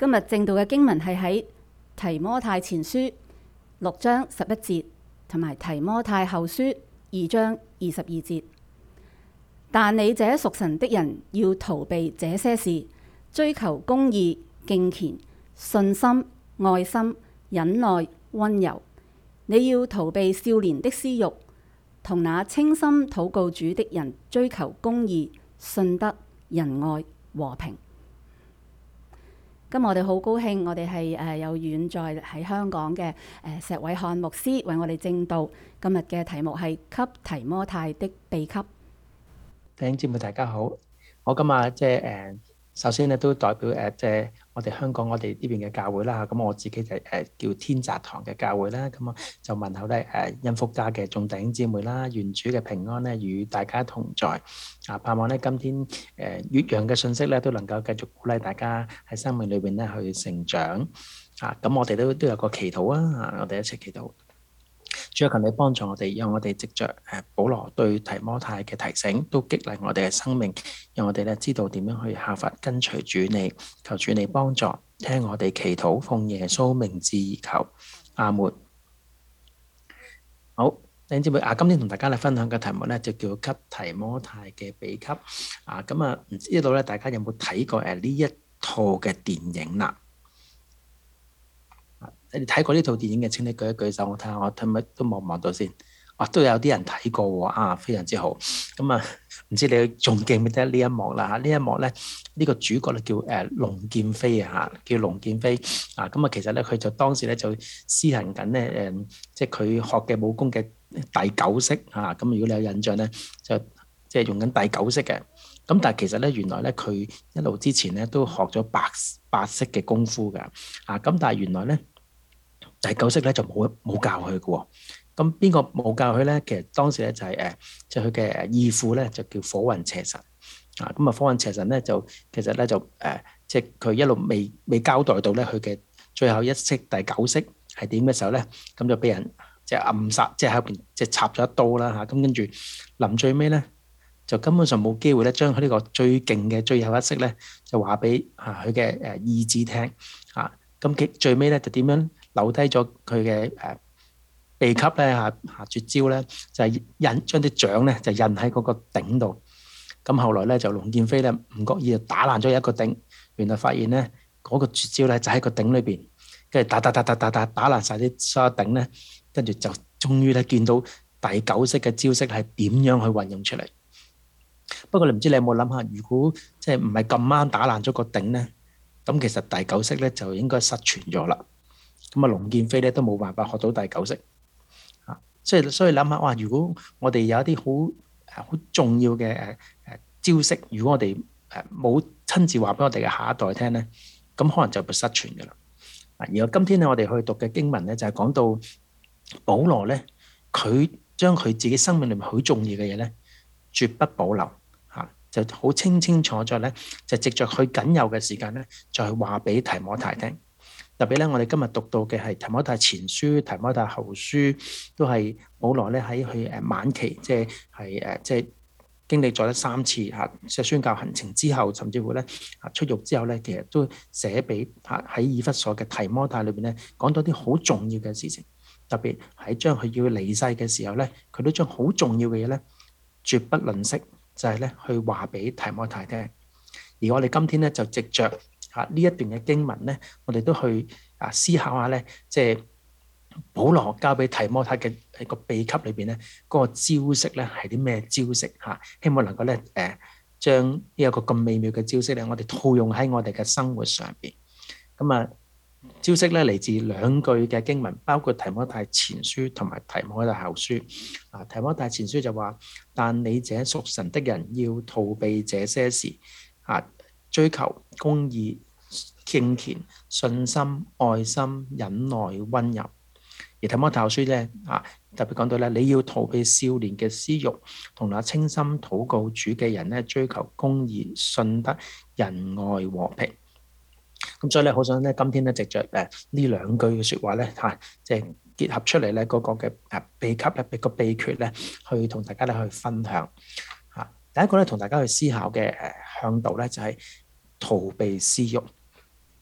今日正道嘅經文係喺提摩太前書6章11節，同埋提摩太後書2章22節。但你這屬神的人要逃避這些事，追求公義、敬虔、信心、愛心、忍耐、温柔。你要逃避少年的私慾，同那清心禱告主的人追求公義、信德、仁愛、和平。今日我哋好高興，我哋係有遠在喺香港嘅石偉漢牧師為我哋證道。今日嘅題目係給提摩太的秘笈。 弟兄姊妹大家好，我今日首先咧都代表我哋香港我哋呢邊嘅教會啦，咁我自己就叫天澤堂嘅教會啦，咁啊就問候咧恩福家嘅眾弟兄姊妹啦，願主嘅平安咧與大家同在啊！盼望咧今天越洋嘅信息咧都能夠繼續鼓勵大家喺生命裏邊咧去成長啊！咁我哋都有個祈禱啊，我哋一齊祈禱。主啊，求你幫助我哋，讓我哋藉着保羅對提摩太嘅提醒，都激勵我哋嘅生命，讓我哋咧知道點樣去效法跟隨主你。求主你幫助，聽我哋祈禱，奉耶穌名字而求，阿門。好，弟兄姊妹啊，今天同大家咧分享嘅題目咧就叫給提摩太嘅秘笈啊。咁啊，唔知道咧大家有冇睇過呢一套嘅電影啦？你睇過呢套電影嘅，請你舉一舉手，我睇下我睇唔都望唔望到先。都有啲人睇過喎，啊，非常之好。咁啊，唔知你仲記唔記得呢一幕啦？呢一幕咧，呢個主角咧叫龍劍飛啊，叫龍劍飛啊。咁啊，其實咧佢就當時咧就施行緊咧即係佢學嘅武功嘅第九式啊。咁如果你有印象咧，就即係用緊第九式嘅。咁但係其實咧，原來咧佢一路之前咧都學咗八式嘅功夫㗎。啊，咁但係原來咧，第九式咧就冇教佢嘅喎，咁邊個冇教佢咧？其實當時咧就係即係佢嘅義父咧就叫火雲邪神啊。咁啊，火雲邪神咧就其實咧就即係佢一路未交代到咧佢嘅最後一式第九式係點嘅時候咧，咁就俾人即係暗殺，即係喺邊即係插咗一刀啦嚇。咁跟住臨最尾咧，就根本上冇機會咧將佢呢個最勁嘅最後一式咧就話俾佢嘅義子聽啊。咁最尾咧就點樣留低咗佢嘅秘笈咧絕招咧，就係將啲掌咧就印喺嗰個頂度。咁後來咧就龍劍飛咧唔覺意就打爛咗一個頂，原來發現咧嗰個絕招咧就喺個頂裏邊，跟住打爛晒啲所有頂咧，跟住就終於咧見到第九式嘅招式係點樣去運用出嚟。不過你唔知你有冇諗下，如果即係唔係咁啱打爛咗個頂咧？咁其實第九式咧就應該失傳咗啦。咁啊，龍劍飛咧都冇辦法學到第九式啊。所以諗下，哇！如果我哋有一啲好重要嘅招式，如果我哋冇親自話俾我哋嘅下一代聽咧，咁可能就會失傳噶啦。而我今天咧，我哋去讀嘅經文咧，就係講到保羅咧，佢將佢自己生命裏面好重要嘅嘢咧，絕不保留。就好清楚咗咧，就藉着佢僅有嘅時間咧，就係話俾提摩太聽。特別咧，我哋今日讀到嘅係提摩太前書、提摩太後書，都係保羅咧喺佢晚期，即係經歷咗3次即係宣教行程之後，甚至乎咧出獄之後咧，其實都寫俾喺以弗所嘅提摩太裏邊咧，講到啲好重要嘅事情。特別喺將佢要離世嘅時候咧，佢都將好重要嘅嘢咧，絕不吝嗇。就係咧去話俾提摩太聽，而我哋今天咧就藉着呢一段嘅經文咧，我哋都去思考下咧，即係保羅交俾提摩太嘅一個秘笈裏邊咧，嗰個招式咧係啲咩招式嚇？希望能夠咧將呢一個咁美妙嘅招式咧，我哋套用喺我哋嘅生活上邊。咁啊，招式咧嚟自2句嘅經文，包括提摩太前書同埋提摩太後書。提摩太前書就話：但你這屬神的人要逃避這些事，追求公義、敬虔、信心、愛心、忍耐、温柔。而提摩太後書咧特別講到咧，你要逃避少年嘅私慾，同那清心禱告主嘅人咧，追求公義、信德、仁愛、和平。咁所以咧，好想咧，今天咧，藉着呢2句嘅説話咧，即係結合出嚟咧，嗰個嘅秘笈咧，個秘訣咧，去同大家咧去分享第一個咧，同大家去思考嘅向度咧，就係逃避私慾。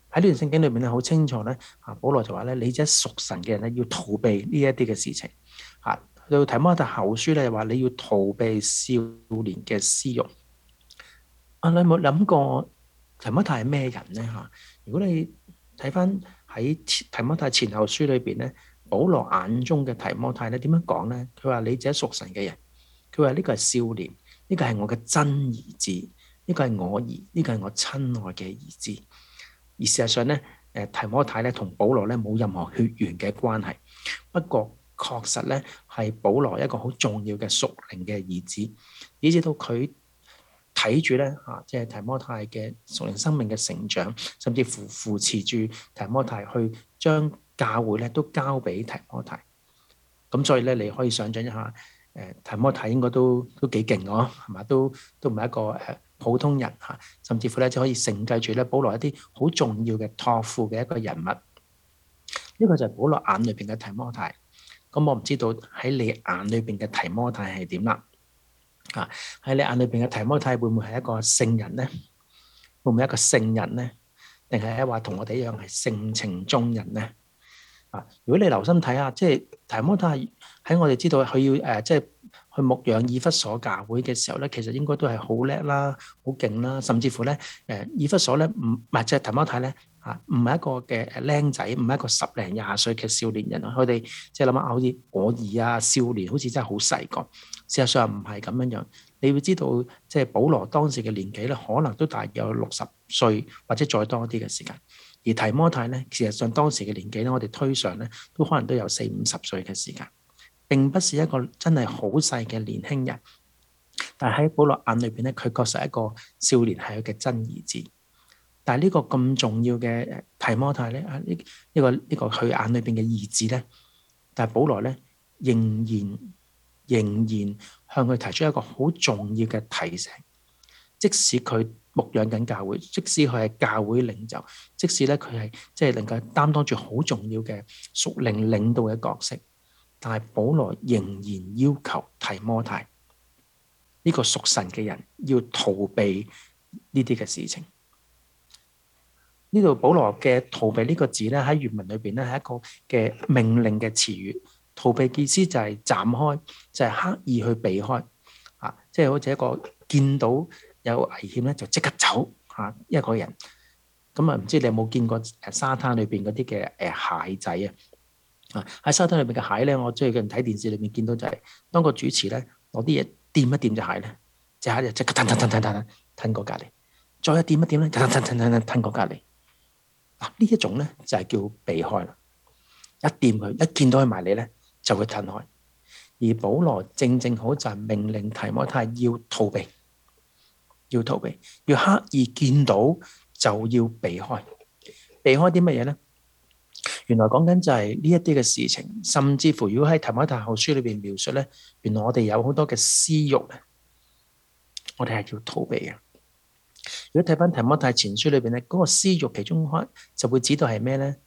喺呢段聖經裏面咧，好清楚咧，保羅就話咧，你這屬神嘅人咧，要逃避呢一啲嘅事情。到提摩太後書咧，話你要逃避少年嘅私慾。你有冇諗過提摩太係咩人咧？如果你睇翻喺提摩太前後書裏邊咧，保羅眼中嘅提摩太咧點樣講咧？佢話你這屬神嘅人，佢話呢個係少年，呢個係我嘅真兒子，呢個係我兒，呢個係我親愛嘅兒子。而事實上咧，提摩太咧同保羅咧冇任何血緣嘅關係，不過確實咧係保羅一個好重要嘅屬靈嘅兒子，以至到佢睇住咧即係提摩太嘅屬靈生命嘅成長，甚至乎扶持住提摩太去將教會咧都交俾提摩太。咁所以咧，你可以想象一下，提摩太應該都幾勁咯，係嘛？都唔係一個普通人甚至乎咧就可以承繼住咧保羅一啲好重要嘅託付嘅一個人物。呢個就係保羅眼裏邊嘅提摩太。咁我唔知道喺你眼裏邊嘅提摩太係點啦？喺你眼裏邊嘅提摩太會唔會係一個聖人呢？會唔會係一個聖人呢？定係話同我哋一樣係性情中人呢？如果你留心睇下，即係提摩太喺我哋知道佢要即係去牧養以弗所教會嘅時候咧，其實應該都係好叻啦、好勁啦，甚至乎咧以弗所咧唔係即係提摩太咧唔係一個嘅僆仔，唔係一個10零20歲嘅少年人，佢哋即係諗下好似我兒啊少年，好似真係好細個。事實上唔係咁樣樣，你會知道即係保羅當時嘅年紀咧，可能都大約有60歲或者再多啲嘅時間。而提摩太咧，事實上當時嘅年紀咧，我哋推上咧，都可能都有40、50歲嘅時間，並不是一個真係好細嘅年輕人。但係喺保羅眼裏邊咧，佢確實係一個少年，係佢嘅真兒子。但係呢個咁重要嘅提摩太咧，呢個佢眼裏邊嘅兒子咧，但係保羅咧仍然向佢提出一個好重要嘅提醒，即使佢牧養緊教會，即使佢係教會領袖，即使咧佢係即係能夠擔當住好重要嘅屬靈領導嘅角色，但係保羅仍然要求提摩太呢個屬神嘅人要逃避呢啲嘅事情。呢度保羅嘅逃避呢個字咧喺原文裏邊咧係一個嘅命令嘅詞語，逃避意思就係斬開，就係刻意去避開，即係好似一個見到有危險咧就即刻走一個人。咁唔知你有冇見過沙灘裏邊嗰啲嘅蟹仔喺沙灘裏邊嘅蟹咧，我最近睇電視裏面見到就係當個主持咧攞啲嘢掂一掂隻蟹咧，隻蟹就即刻吞過隔離，再一掂一掂咧吞過隔離。呢一種咧就係叫避開啦，一掂佢，一見到佢埋嚟咧就會褪開。而保羅正好就係命令提摩太要逃避，要刻意見到就要避開。避開啲乜嘢咧？原來講緊就係呢一啲嘅事情，甚至乎如果喺提摩太後書裏邊描述咧，原來我哋有好多嘅私慾咧，我哋係要逃避嘅。如果睇翻提摩太前書裏邊咧，嗰個私慾其中就會指到係咩咧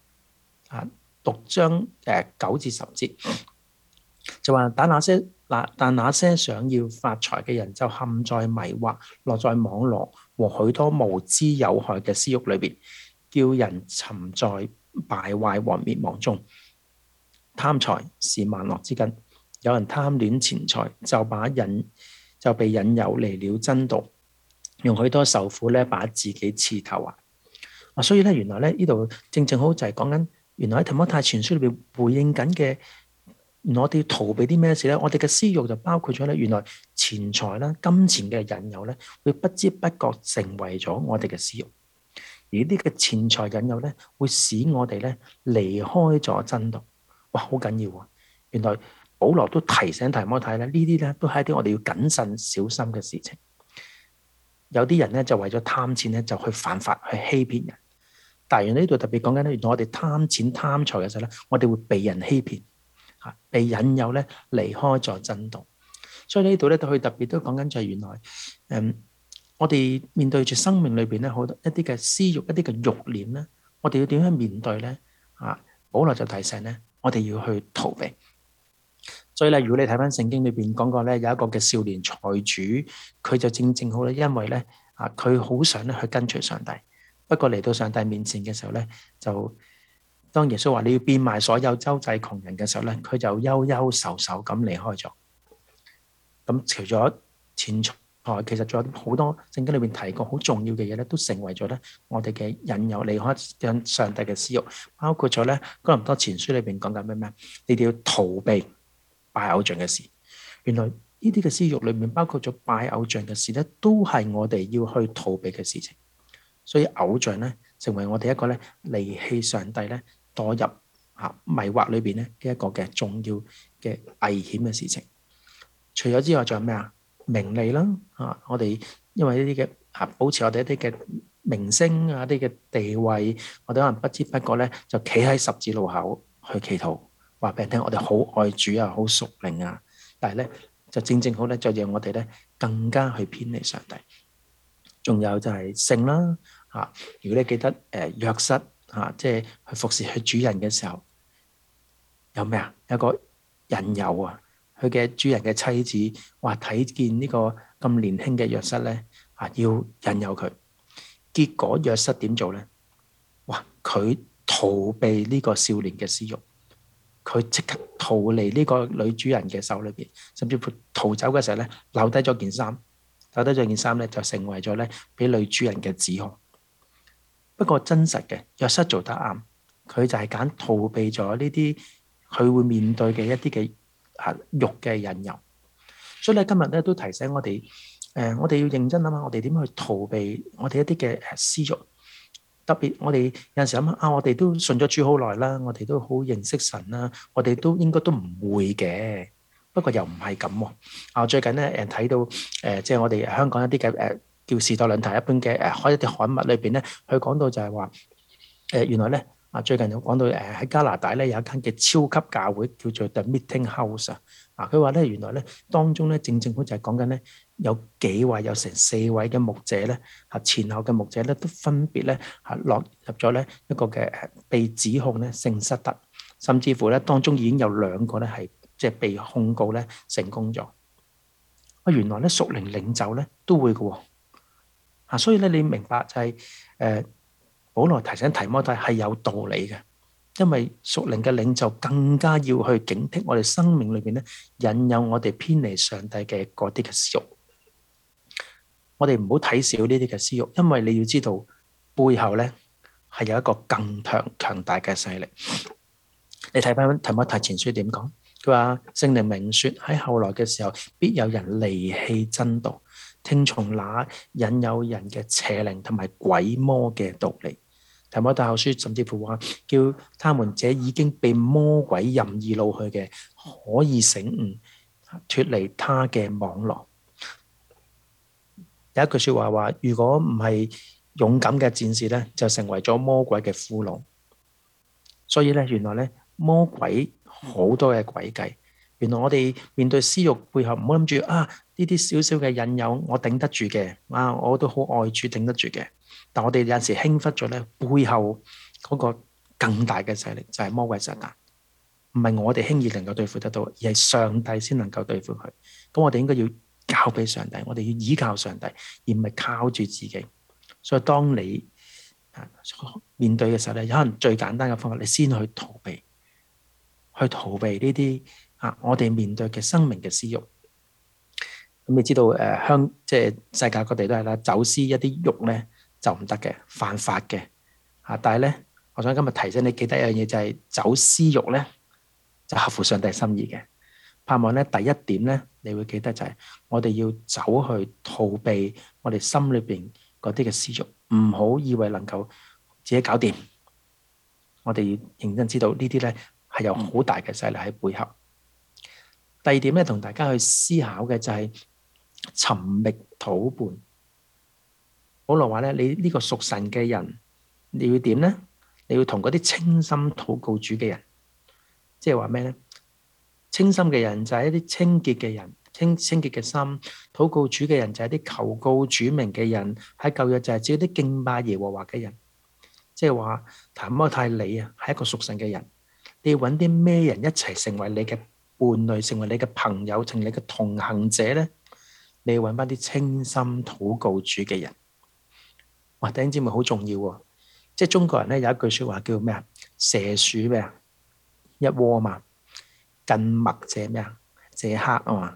？6章9至10節就話，但那些想要發財嘅人就陷在迷惑、落在網羅和許多無知有害嘅私慾裏邊，叫人沉在敗壞和滅亡中。貪財是萬惡之根，有人貪戀錢財，就被引誘離了真道，用許多受苦咧，把自己刺透所以咧，原來咧呢度正好就係講緊，原來喺提摩太前書裏邊回應緊嘅，原來我哋要逃避啲咩事咧？我哋嘅私慾就包括咗咧，原來錢財啦、金錢嘅引誘咧，會不知不覺成為咗我哋嘅私慾，而呢啲嘅錢財引誘咧，會使我哋咧離開咗真道。哇，好緊要啊！原來保羅都提醒提摩太咧，呢啲咧都係一啲我哋要謹慎小心嘅事情。有啲人咧就為咗貪錢咧就去犯法去欺騙人，但係呢度特別講緊咧，原來我哋貪錢貪財嘅時候咧，我哋會被人欺騙被引誘咧離開咗真道。所以呢度咧佢特別都講緊就係原來我哋面對住生命裏邊咧好多一啲嘅私慾、一啲嘅慾念咧，我哋要點樣面對咧？保羅就提醒咧，我哋要去逃避。所以咧，如果你睇翻聖經裏邊講過咧，有一個嘅少年財主，佢就正好咧，因為咧佢好想咧去跟隨上帝， 不過嚟到上帝面前嘅時候咧，就當耶穌話你要變賣所有周濟窮人嘅時候咧，佢就憂憂愁愁咁離開咗。咁除咗錢財，其實仲有好多聖經裏邊提過好重要嘅嘢咧，都成為咗咧我哋嘅引誘，離開上帝嘅私欲，包括咗咧哥林多前書裏邊講緊咩？你哋要逃避拜偶像嘅事。原來呢啲嘅私欲裏面包括咗拜偶像嘅事咧，都係我哋要去逃避嘅事情。所以偶像咧，成為我哋一個咧離棄上帝咧，墮入迷惑裏邊咧呢一個嘅重要嘅危險嘅事情。除咗之外，仲有咩啊？名利啦，我哋因為呢啲嘅保持我哋一啲嘅名聲啊，一啲嘅地位，我哋可能不知不覺咧就企喺十字路口去祈禱，話俾人聽我哋好愛主啊，好屬靈啊，但係咧就正正好咧，就讓我哋咧更加去偏離上帝。仲有就係性啦，如果你記得約瑟即係去服侍佢主人嘅時候，有咩啊？有個引誘啊！佢嘅主人嘅妻子話睇見呢個咁年輕嘅約瑟咧，要引誘佢。結果約瑟點做咧？哇！佢逃避呢個少年嘅私欲，佢即刻逃離呢個女主人嘅手裏邊，甚至乎逃走嘅時候咧，留低咗件衫，留低咗件衫咧，就成為咗咧俾女主人嘅指控。不過真實嘅約瑟做得啱，佢就係揀逃避咗呢啲佢會面對嘅一啲嘅欲嘅引誘。所以咧今日咧都提醒我哋，我哋要認真諗下，我哋點去逃避我哋一啲嘅私欲。特別我哋有陣時諗我哋都信咗主好耐啦，我哋都好認識神啦，我哋都應該都唔會嘅。不過又唔係咁喎。我最近咧睇到即係我哋香港一啲嘅叫時代論壇一般嘅開一啲刊物裏邊咧，佢講到就係話原來咧最近有講到喺加拿大咧有一間嘅超級教會叫做 The Meeting House 佢話咧原來咧當中咧正好就係講緊咧有幾位有成4位嘅牧者咧前後嘅牧者咧都分別咧落入咗咧一個嘅被指控咧性失德，甚至乎咧當中已經有2個咧係即係被控告咧成功咗。原來咧屬靈領袖咧都會嘅喎，所以咧你明白就係保羅提醒提摩太係有道理嘅，因為屬靈嘅領袖更加要去警惕我哋生命裏邊咧引誘我哋偏離上帝嘅嗰啲嘅私欲。我哋唔好睇小呢啲嘅私欲，因為你要知道背後咧係有一個更強大嘅勢力。你睇翻提摩太前書點講？佢話聖靈明說喺後來嘅時候，必有人離棄真道，聽從那引誘人嘅邪靈同埋鬼魔嘅道理。提摩太後書甚至乎話，叫他們這已經被魔鬼任意擄去嘅，可以醒悟，脫離他嘅網絡。有一句說話話，如果唔係勇敢嘅戰士咧，就成為咗魔鬼嘅俘虜。所以咧，原來咧魔鬼好多嘅詭計。原來我哋面對私欲背後，唔好諗住呢啲少少嘅引誘我頂得住嘅，我都好愛主頂得住嘅。但我哋有陣時輕忽咗咧，背後嗰個更大嘅勢力就係魔鬼撒旦，唔係我哋輕易能夠對付得到，而係上帝先能夠對付佢。咁我哋應該要交俾上帝，我哋要依靠上帝，而唔係靠住自己。所以當你面對嘅時候咧，有可能最簡單嘅方法，你先去逃避呢啲我哋面對嘅生命嘅私欲。咁你知道即係世界各地都係啦，走私一啲肉咧就唔得嘅，犯法嘅但係咧，我想今日提醒你記得一樣嘢，就係走私肉咧就合乎上帝心意嘅。盼望咧第一點咧，你會記得就係我哋要走去逃避我哋心裏邊嗰啲嘅私欲，唔好以為能夠自己搞掂。我哋要認真知道呢啲咧係有好大嘅勢力喺背後。第二點咧，同大家去思考嘅就係尋覓討伴。保羅話咧，你呢個屬神嘅人，你要點咧？你要同嗰啲清心禱告主嘅人，即係話咩咧？清心嘅人就係一啲清潔嘅人，清潔嘅心；禱告主嘅人就係啲求告主名嘅人。喺舊約就係指啲敬拜耶和華嘅人。即係話提摩太你係一個屬神嘅人，你要揾啲咩人一齊成為你嘅伴侶，成為你嘅朋友，成為你嘅同行者咧？你要揾翻啲清心禱告主嘅人。 哇！弟兄姊妹好重要喎，即係中國人咧有一句説話叫咩啊？蛇鼠咩啊？一窩啊嘛，近墨者咩啊？者黑啊嘛。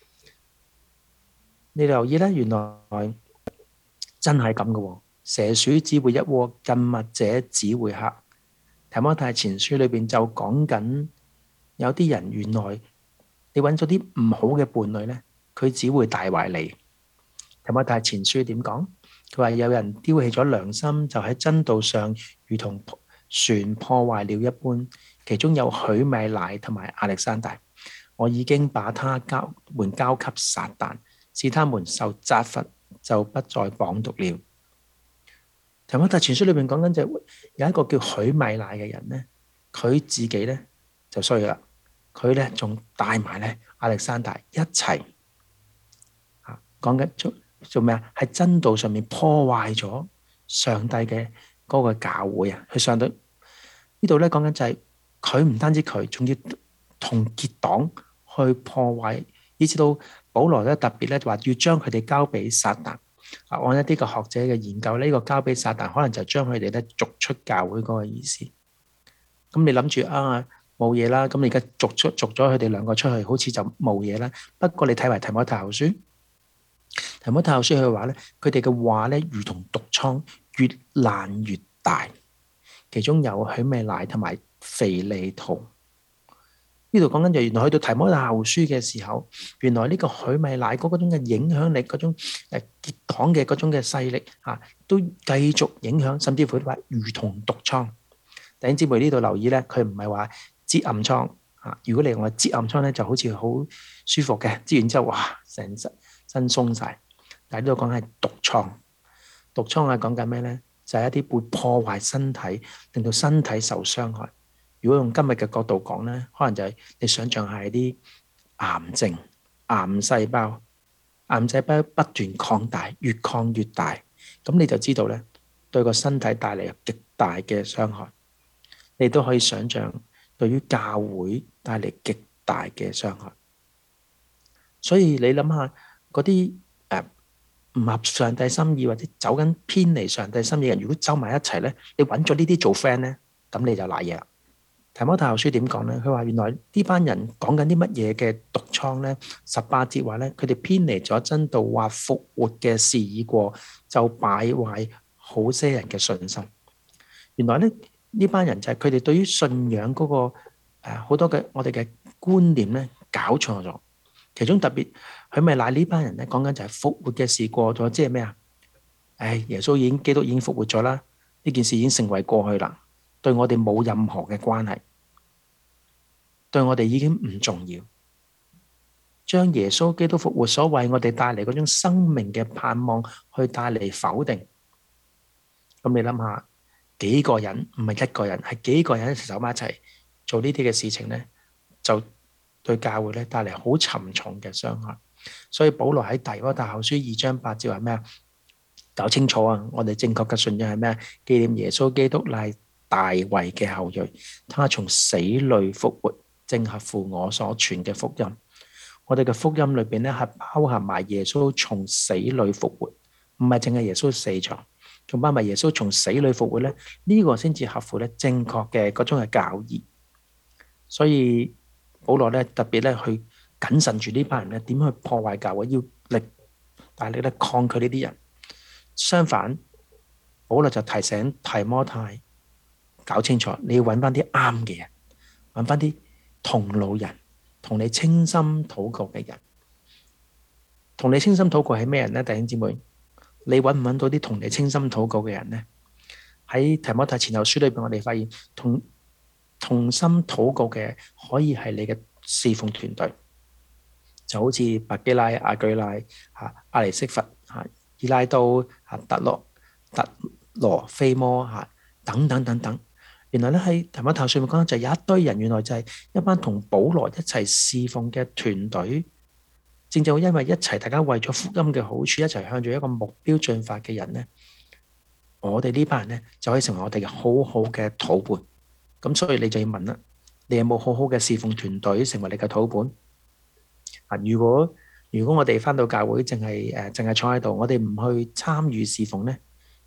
你留意咧，原來真係咁嘅喎。蛇鼠只會一窩，近墨者只會黑。提摩太前書裏邊就講緊有啲人原來你揾咗啲唔好嘅伴侶咧，佢只會帶壞你。提摩太前書點講？佢話有人丟棄咗良心，就喺真道上如同船破壞了一般。其中有許米乃同埋亞歷山大，我已經把他們交給撒旦，使他們受責罰，就不再綁毒了。提摩太前書裏邊講緊就有一個叫許米乃嘅人咧，佢自己咧就衰啦，佢咧仲帶埋咧亞歷山大一齊啊，講緊做咩啊？喺真道上面破壞咗上帝嘅嗰個教會啊！佢上到呢度咧講緊就係佢唔單止佢，仲要同結黨去破壞，以至到保羅咧特別咧話要將佢哋交俾撒旦。按一啲嘅學者嘅研究，呢個交俾撒旦可能就將佢哋咧逐出教會嗰個意思。咁你諗住啊冇嘢啦，咁你而家逐咗佢哋兩個出去，好似就冇嘢啦。不過你睇埋提摩太後書，提摩太後書佢話咧，佢哋嘅話咧如同毒瘡，越爛越大。其中有許米乃同埋腓利圖。呢度講緊就原來去到提摩太後書嘅時候，原來呢個許米乃嗰種嘅影響力，嗰種結黨嘅嗰種嘅勢力都繼續影響，甚至乎話如同毒瘡。弟兄姊妹呢度留意咧，佢唔係話擠暗瘡啊。如果你用話擠暗瘡咧，就好似好舒服嘅，擠完之後哇，成身鬆晒。但係呢度講係毒瘡，毒瘡係講緊咩咧？就係一啲會破壞身體，令到身體受傷害。如果用今日嘅角度講咧，可能就係你想象係啲癌症、癌細胞不斷擴大，越擴越大，咁你就知道咧，對個身體帶嚟極大嘅傷害。你都可以想象對於教會帶嚟極大嘅傷害。所以你諗下嗰啲唔合上帝心意或者走緊偏離上帝心意嘅人，如果走埋一齊咧，你揾咗呢啲做 friend 咧，咁你就賴嘢啦。提摩太後書點講咧？佢話原來呢班人講緊啲乜嘢嘅毒瘡咧？18節話咧，佢哋偏離咗真道，話復活嘅事已過，就敗壞好些人嘅信心。原來咧呢班人就係佢哋對於信仰嗰個好多嘅我哋嘅觀念咧搞錯咗。其中特別許米乃呢班人咧講緊就係復活嘅事過咗，即係咩啊？耶穌基督已經復活咗啦，呢件事已經成為過去啦。對我哋冇任何嘅關係，對我哋已經唔重要。將耶穌基督復活所為我哋帶嚟嗰種生命嘅盼望，去帶嚟否定。咁你諗下，幾個人唔係一個人，係幾個人一齊走埋一齊做呢啲嘅事情咧，就對教會咧帶嚟好沉重嘅傷害。所以保羅喺提摩太後書2章8節話咩啊？搞清楚啊！我哋正確嘅信仰係咩啊？紀念耶穌基督乃大衛嘅後裔，他從死裏復活，正合乎我所傳嘅福音。我哋嘅福音裏邊咧係包含埋耶穌從死裏復活，唔係淨係耶穌死咗，仲包埋耶穌從死裏復活咧，呢個先至合乎咧正確嘅嗰種嘅教義。所以保羅咧特別咧去謹慎住呢班人咧點去破壞教會，要大力咧抗拒呢啲人。相反，保羅就提醒提摩太搞清楚，你要揾翻啲啱嘅人，揾翻啲同路人，同你清心禱告嘅人。同你清心禱告係咩人呢？弟兄姊妹，你揾唔揾到啲同你清心禱告嘅人呢？喺提摩太前後書裏邊，我哋發現同心禱告嘅可以係你嘅侍奉團隊，就好似百基拉、亞居拉、阿尼色弗、以拉都、特羅菲摩等等等等。原來咧喺提摩太上面講就有一堆人，原來就係一班同保羅一齊侍奉嘅團隊。正正因為一齊大家為咗福音嘅好處，一齊向住一個目標進發嘅人咧，我哋呢班人咧就可以成為我哋嘅好好嘅禱伴。咁所以你就要問啦，你有冇好好嘅侍奉團隊成為你嘅禱伴？如果我哋返到教會淨係坐喺度，我哋唔去參與侍奉咧，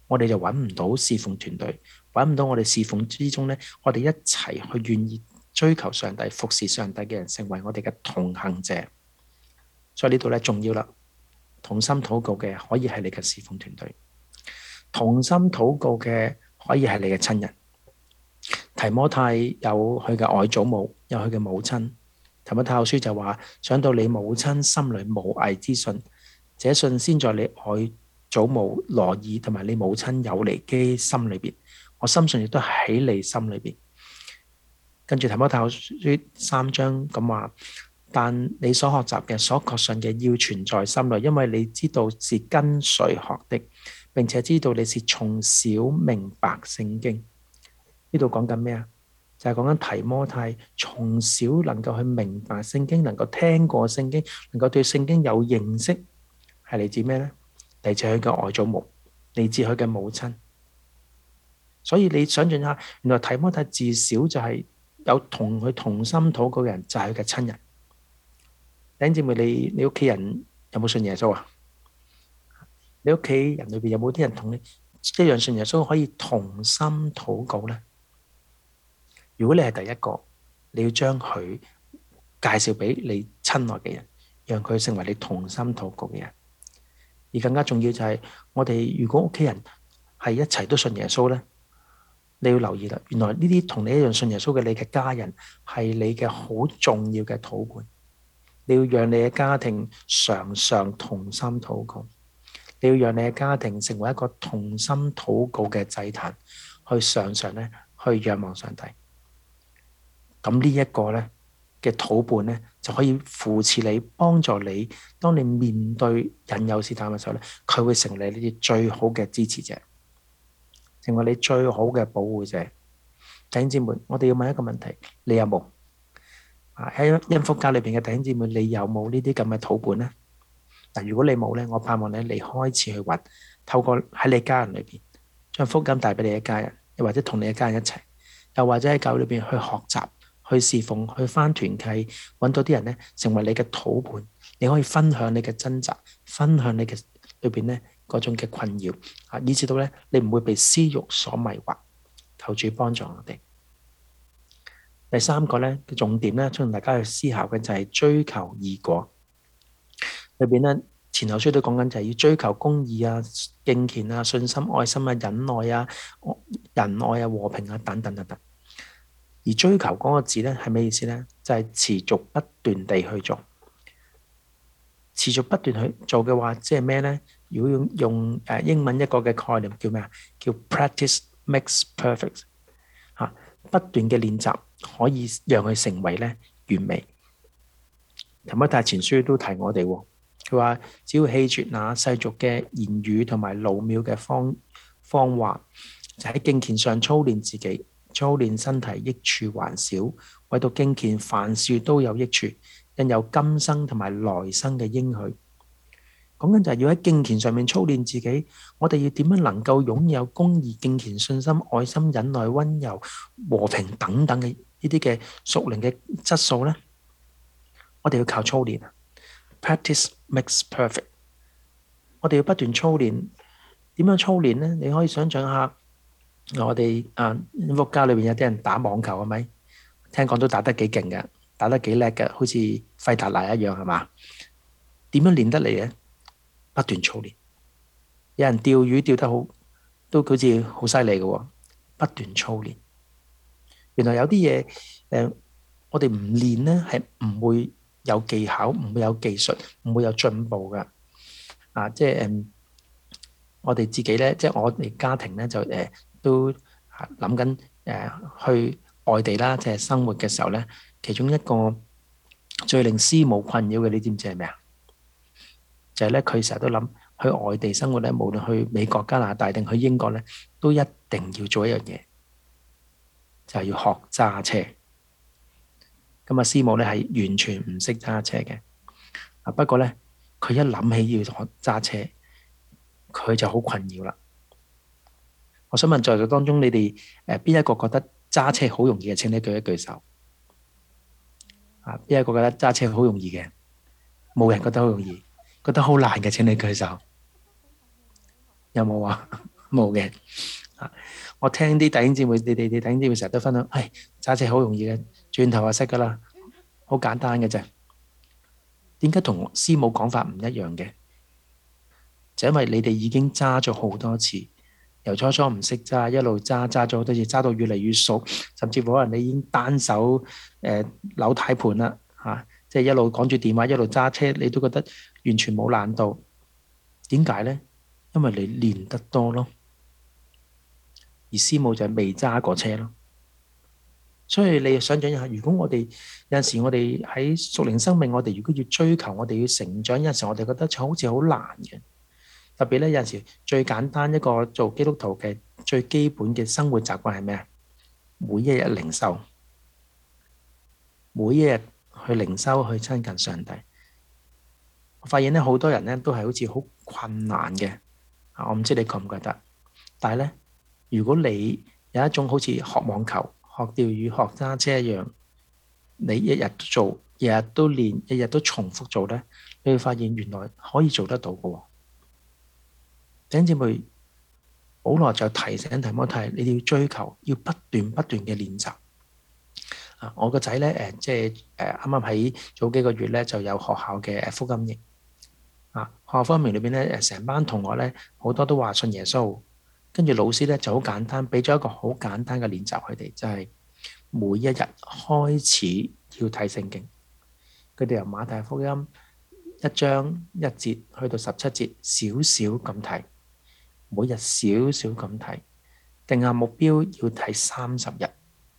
我哋就揾唔到侍奉團隊，揾唔到我哋侍奉之中咧，我哋一齊去願意追求上帝、服侍上帝嘅人，成為我哋嘅同行者。所以呢度咧重要啦，同心禱告嘅可以係你嘅侍奉團隊，同心禱告嘅可以係你嘅親人。提摩太有佢嘅外祖母，有佢嘅母親。提摩太後書就話：想到你母親心裏無偽之信，這信先在你外祖母羅爾同埋你母親友尼基心裏邊，我深信亦都喺你心裏邊。跟住提摩太後書3章咁話：但你所學習嘅、所確信嘅，要存在心裏，因為你知道是跟誰學的，並且知道你是從小明白聖經。呢度講緊咩啊？就係講緊提摩太從小能夠去明白聖經，能夠聽過聖經，能夠對聖經有認識，係嚟自咩呢？嚟自佢嘅外祖母，嚟自佢嘅母親。所以你想象下，原來提摩太自小就係有同佢同心禱告嘅人，就係佢嘅親人。弟兄姊妹，你屋企人有冇信耶穌啊？你屋企人裏邊有冇啲人同你一樣信耶穌，可以同心禱告呢？如果你係第一個，你要將佢介紹俾你親愛嘅人，讓佢成為你同心禱告嘅人。而更加重要就係，我哋如果屋企人係一齊都信耶穌呢，你要留意啦。原來呢啲同你一樣信耶穌嘅你嘅家人，係你嘅好重要嘅禱伴。你要讓你嘅家庭常常同心禱告，你要讓你嘅家庭成為一個同心禱告嘅祭壇，去常常咧去仰望上帝。咁呢一個咧嘅禱伴咧，就可以扶持你、幫助你。當你面對引誘試探嘅時候咧，佢會成為你最好嘅支持者，成為你最好嘅保護者。弟兄姊妹，我哋要問一個問題：你有冇喺恩福家裏邊嘅弟兄姊妹？你有冇呢啲咁嘅禱伴咧？嗱，如果你冇咧，我盼望咧你開始去揾，透過喺你家人裏邊將福音帶俾你嘅家人，又或者同你嘅家人一齊，又或者喺教會裏邊去學習、去侍奉、去返團契，揾到啲人咧成為你嘅禱伴，你可以分享你嘅掙扎，分享你嘅裏邊咧嗰種嘅困擾啊，以至到咧你唔會被私慾所迷惑。求主幫助我哋。第三個咧嘅重點咧，想大家去思考嘅就係追求義果。裏邊咧前後書都講緊就係要追求公義啊、敬虔啊、信心、愛心啊、忍耐啊、仁愛啊、和平啊等等等等。而追求嗰個字咧係咩意思咧？就係持續不斷地去做。持續不斷去做嘅話，即係咩咧？如果用英文一個嘅概念叫咩啊？叫 practice makes perfect。不斷嘅練習可以讓佢成為咧完美。提摩太前書都提我哋，佢話只要棄絕那世俗嘅言語同埋魯妙嘅謊話，就喺敬虔上操練自己，操練身體，益處還少。唯獨敬虔，凡事都有益處，因有今生同埋來生嘅應許。講緊就係要喺敬虔上面操練自己，我哋要點樣能夠擁有公義、敬虔、信心、愛心、忍耐、溫柔、和平等等嘅呢啲嘅屬靈嘅質素呢？我哋要靠操練。Practice makes perfect。我哋要不斷操練。點樣操練呢？你可以想象下，我哋屋家裏邊有啲人打網球係咪？聽講都打得幾勁嘅，打得幾叻嘅，好似費達拿一樣係嘛？點樣練得嚟呢？不斷操練。有人釣魚釣得好，都好似好犀利嘅喎。不斷操練。原來有啲嘢我哋唔練呢，係唔會有技巧，唔會有技術，唔會有進步嘅。即係我哋自己咧，即係我哋家庭咧，就都諗緊去外地啦，即係生活嘅時候咧，其中一個最令師母困擾嘅，你知唔知係咩啊？就係咧，佢成日都諗去外地生活咧，無論去美國、加拿大定去英國咧，都一定要做一樣嘢，就係要學揸車。咁啊，師母咧係完全唔識揸車嘅。不過咧，佢一諗起要學揸車，佢就好困擾啦。我想問在座當中，你哋邊一個覺得揸車好容易嘅？請你舉一舉手。邊一個覺得揸車好容易嘅？冇人覺得好容易。覺得好難嘅，請你舉手。有冇啊？ 冇嘅。我聽啲弟兄姊妹，你哋弟兄姊妹成日都分享，揸車好容易嘅，轉頭就識噶啦，好簡單嘅啫。點解同師母講法唔一樣嘅？就因為你哋已經揸咗好多次，由初初唔識揸，一路揸咗好多次，揸到越嚟越熟，甚至乎可能你已經單手扭軚盤啦嚇，即係一路講住電話，一路揸車，你都覺得完全冇難度。點解呢？因為你練得多咯。而師母就係未揸過車咯。所以你想象一下，如果我哋有陣時我哋喺屬靈生命，我哋如果要追求，我哋要成長，有陣時我哋覺得好似好難嘅。特別咧，有陣時最簡單一個做基督徒嘅最基本嘅生活習慣係咩啊？每一日靈修，每一日去靈修，去親近上帝。我發現咧，好多人咧都係好似好困難嘅。我唔知你覺唔覺得？但係咧，如果你有一種好似學網球、學釣魚、學揸車一樣，你一日都做，日日都練，日日都重複做咧，你會發現原來可以做得到嘅。弟兄姊妹，保羅就提醒提摩太，你哋要追求，要不斷嘅練習。我個仔咧，即係啱啱喺早幾個月咧，就有學校嘅福音營。學校福音營裏邊咧，成班同學咧，好多都話信耶穌。跟住老師咧就好簡單，俾咗一個好簡單嘅練習佢哋，就係每一日開始要睇聖經。佢哋由馬太福音1章1節去到17節，少少咁睇，每日少少咁睇，定下目標要睇30日，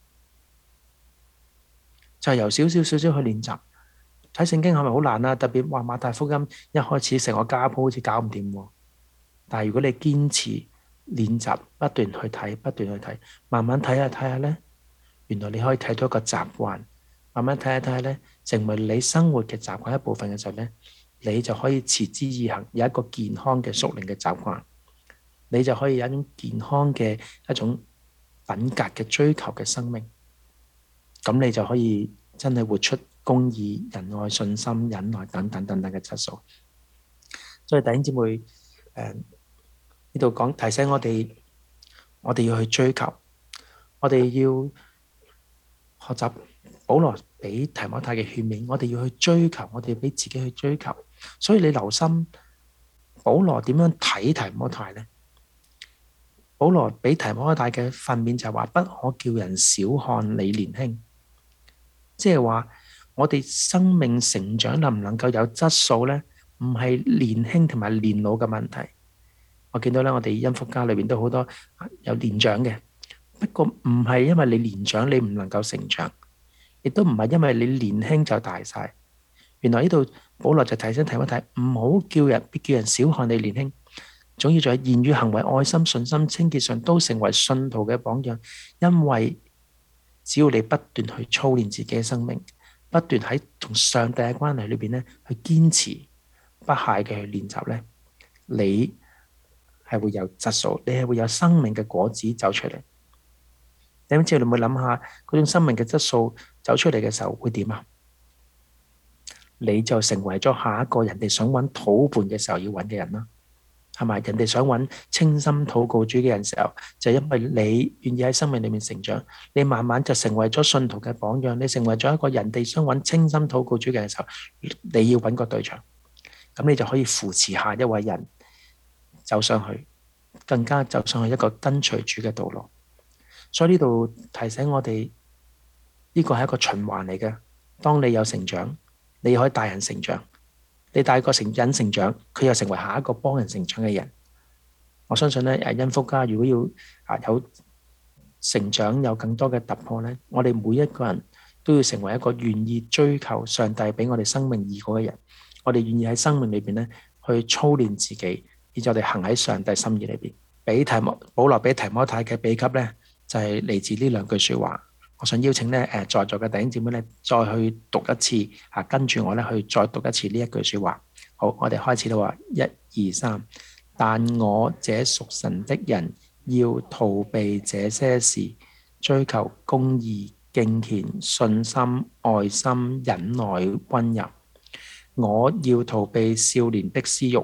就係由少少去練習。睇聖經係咪好難啊？特別話馬太福音一開始成個家譜好似搞唔掂喎。但係如果你堅持練習，不斷去睇，慢慢睇下咧，原來你可以睇到一個習慣，慢慢睇下咧，成為你生活嘅習慣一部分嘅時候咧，你就可以持之以恆，有一個健康嘅屬靈嘅習慣，你就可以有一種健康嘅一種品格嘅追求嘅生命，咁你就可以真係活出公義、仁愛、信心、忍耐等等嘅質素。所以弟兄姊妹，呢度講提醒我哋要去追求，我哋要學習保羅俾提摩太嘅勸勉，我哋要去追求，我哋俾自己去追求。所以你留心保羅點樣睇提摩太呢？保羅俾提摩太嘅訓勉就係話，不可叫人小看你年輕，即係話我哋生命成長能唔能夠有質素呢？唔係年輕同埋年老嘅問題。我見到咧，我哋恩福家裏邊都好多有年長嘅，不過唔係因為你年長你唔能夠成長，亦都唔係因為你年輕就大晒。原來呢度保羅就提醒提摩太，唔好叫人小看你年輕，總要在言語行為、愛心、信心、清潔上都成為信徒嘅榜樣。因為只要你不斷去操練自己嘅生命，不斷喺同上帝嘅關係裏邊咧去堅持不懈嘅去練習咧，你係會有質素，你係會有生命嘅果子走出嚟。點知你會諗下嗰種生命嘅質素走出嚟嘅時候會點啊？你就成為咗下一個人哋想揾禱伴嘅時候要揾嘅人啦，係咪？人哋想揾清心禱告主嘅人時候，就因為你願意喺生命裏面成長，你慢慢就成為咗信徒嘅榜樣，你成為咗一個人哋想揾清心禱告主嘅人嘅時候，你要揾個對象，咁你就可以扶持下一位人走上去，更加走上去一個跟隨主嘅道路。所以呢度提醒我哋，呢個係一個循環嚟嘅。當你有成長，你可以帶人成長，你帶個人成長，佢又成為下一個幫人成長嘅人。我相信咧，恩福家如果要有成長，有更多嘅突破咧，我哋每一個人都要成為一個願意追求上帝俾我哋生命義果嘅人。我哋願意喺生命裏邊咧去操練自己，以至我哋行喺上帝心意裏邊。保羅俾提摩太嘅秘笈咧，就係嚟自呢2句說話。我想邀請咧在座嘅弟兄姊妹咧，再去讀一次跟住我咧去再讀一次呢1句說話。好，我哋開始啦喎，1、2、3。但我這屬神的人要逃避這些事，追求公義、敬虔、信心、愛心、忍耐、溫柔。我要逃避少年的私慾，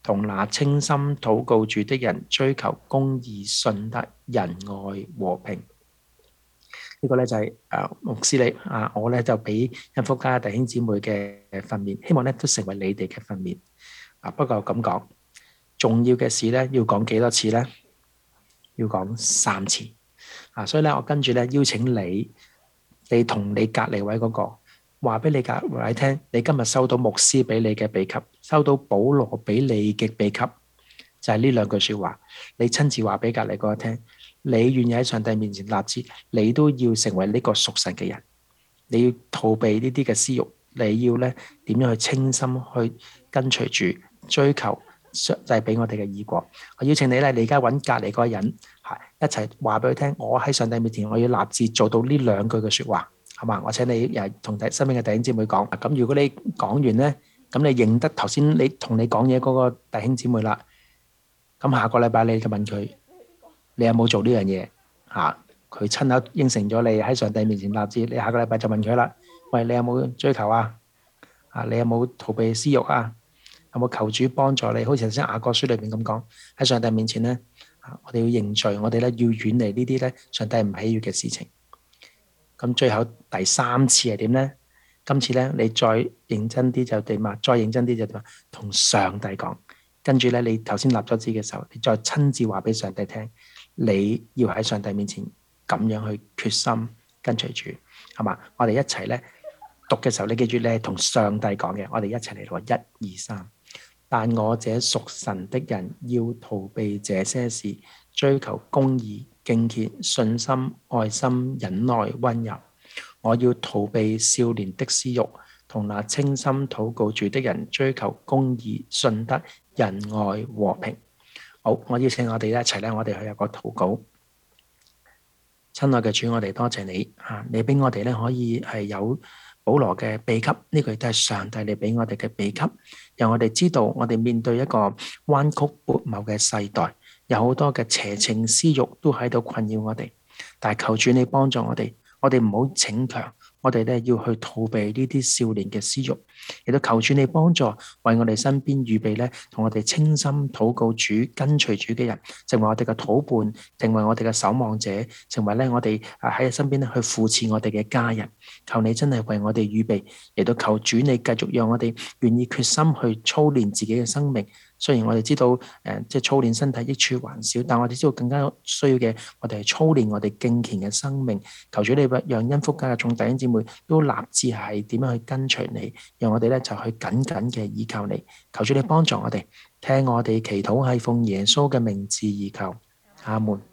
同那清心禱告主的人追求公義、信德、仁愛、和平。呢個咧就係牧師你我咧就俾恩福家弟兄姊妹嘅訓練，希望咧都成為你哋嘅訓練。不過咁講，重要嘅事咧要講幾多次咧？要講3次。所以咧我跟住咧邀請你同你隔離位嗰個話俾你隔離位聽，你今日收到牧師俾你嘅秘笈，收到保羅俾你嘅秘笈，就係呢2句説話。你親自話俾隔離嗰個聽，你願意喺上帝面前立志，你都要成為呢個屬神嘅人。你要逃避呢啲嘅私慾，你要咧點樣去清心去跟隨住追求上帝俾我哋嘅義國。我邀請你咧，你而家揾隔離嗰個人一齊話俾佢聽，我喺上帝面前我要立志做到呢2句嘅説話，好嘛？我請你又同身邊嘅弟兄姊妹講。咁如果你講完咧，咁你認得頭先你同你講嘢嗰個弟兄姊妹啦。咁下個禮拜你就問佢，你有冇做呢樣嘢？佢親口應承咗你喺上帝面前立志，你下個禮拜就問佢啦。喂，你有冇追求啊？你有冇逃避私慾啊？有冇求主幫助你？好似頭先雅各書裏面咁講，喺上帝面前咧，我哋要認罪，我哋咧要遠離呢啲咧上帝唔喜悅嘅事情。咁最後第3次係點咧？今次咧你再認真啲就點啊？再認真啲就點啊？同上帝講。跟住咧，你頭先立咗志嘅時候，你再親自話俾上帝聽，你要喺上帝面前咁樣去決心跟隨主，係嘛？我哋一齊咧讀嘅時候，你記住你係同上帝講嘅。我哋一齊嚟讀，1、2、3。但我這屬神的人要逃避這些事，追求公義、敬虔、信心、愛心、忍耐、溫柔。我要逃避少年的私慾，同那清心禱告主的人追求公義、信德、仁愛、和平。好，我邀請我哋一齊咧，我哋去有個禱告。親愛嘅主，我哋多謝你你俾我哋咧可以係有保羅嘅秘笈，呢個亦都係上帝你俾我哋嘅秘笈，讓我哋知道我哋面對一個彎曲悖謬嘅世代，有好多嘅邪情私慾都喺度困擾我哋，但係求主你幫助我哋唔好逞強，我哋咧要去逃避呢啲少年嘅私慾，亦都求主你幫助，為我哋身邊預備咧，同我哋清心禱告主、跟隨主嘅人，成為我哋嘅禱伴，成為我哋嘅守望者，成為咧我哋喺身邊咧去扶持我哋嘅家人。求你真係為我哋預備，亦都求主你繼續讓我哋願意決心去操練自己嘅生命。雖然我哋知道即係操練身體益處還少，但我哋知道更加需要嘅，我哋係操練我哋敬虔嘅生命。求主你讓恩福家嘅眾弟兄姊妹都立志係點樣去跟隨你，讓我哋咧就去緊緊嘅依靠你。求主你幫助我哋，聽我哋祈禱係奉耶穌嘅名字而求，阿門。